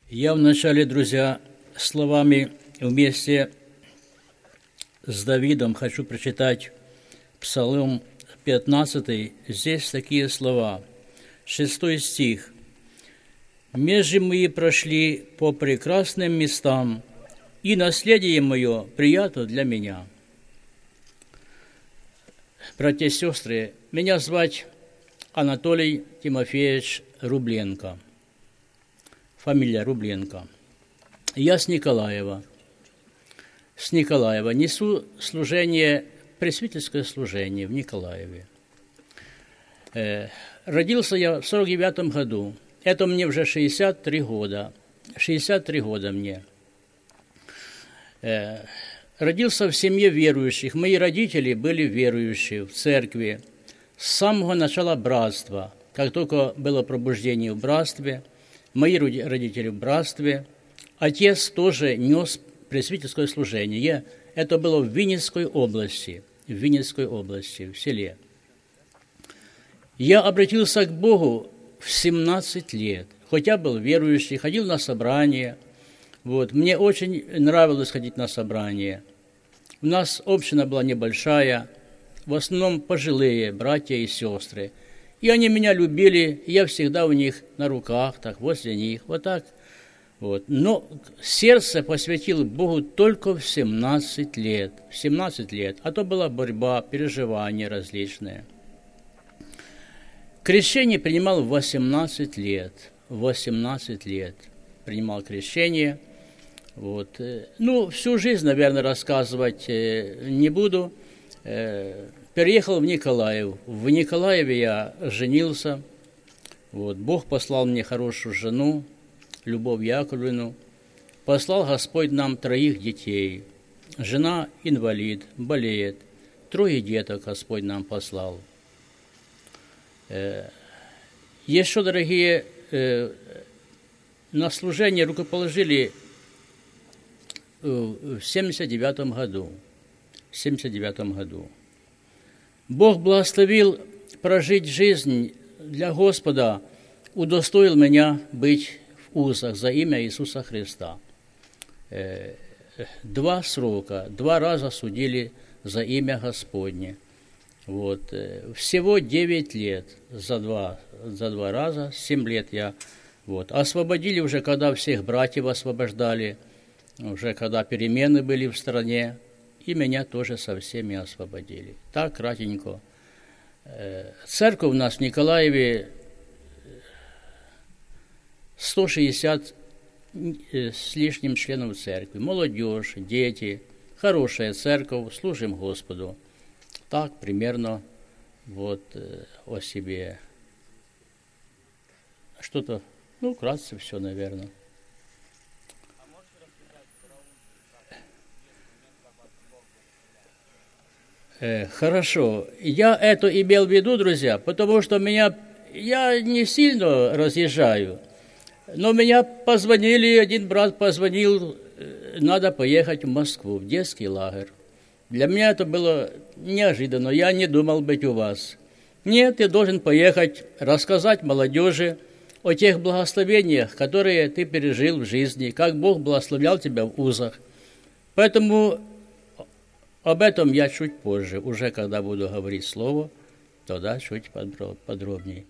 Я вначале, друзья, словами вместе с Давидом хочу прочитать Псалом 15. Здесь такие слова. 6 стих. «Межи мои прошли по прекрасным местам, и наследие мое приятно для меня». Братья и сестры, меня звать Анатолий Тимофеевич Рубленко. Фамилия Рубленко. Я с Николаева. Несу служение, пресвитерское служение в Николаеве. Родился я в 49 году. Это мне уже 63 года. 63 года мне. Родился в семье верующих. Мои родители были верующие в церкви. С самого начала братства. Как только было пробуждение в братстве, мои родители в братстве, отец тоже нес пресвитерское служение. Это было в Винницкой области, в селе. Я обратился к Богу в 17 лет, хотя был верующий, ходил на собрания. Мне очень нравилось ходить на собрания. У нас община была небольшая, в основном пожилые братья и сестры. И они меня любили, и я всегда у них на руках, так, возле них, вот так. Но сердце посвятил Богу только в 17 лет. А то была борьба, переживания различные. Крещение принимал в 18 лет. Принимал крещение. Всю жизнь, наверное, рассказывать не буду. Переехал в Николаев. В Николаеве я женился. Бог послал мне хорошую жену, Любовь Яковлевну. Послал Господь нам 3 детей. Жена инвалид, болеет. 3 деток Господь нам послал. Еще, дорогие, на служение рукоположили в 79 году. Бог благословил прожить жизнь для Господа, удостоил меня быть в узах за имя Иисуса Христа. 2 срока, 2 раза судили за имя Господне. Всего 9 лет за два раза, 7 лет я. Освободили уже, когда всех братьев освобождали, уже когда перемены были в стране, и меня тоже со всеми освободили. Так, кратенько. Церковь у нас в Николаеве 160 с лишним членов церкви. Молодежь, дети. Хорошая церковь, служим Господу. Так, примерно, о себе. Что-то, вкратце все, наверное. Хорошо. Я это имел в виду, друзья, потому что я не сильно разъезжаю, но меня позвонили, один брат позвонил, надо поехать в Москву, в детский лагерь. Для меня это было неожиданно, я не думал быть у вас. Нет, ты должен поехать, рассказать молодежи о тех благословениях, которые ты пережил в жизни, как Бог благословлял тебя в узах. Поэтому об этом я чуть позже, уже когда буду говорить слово, тогда чуть подробнее.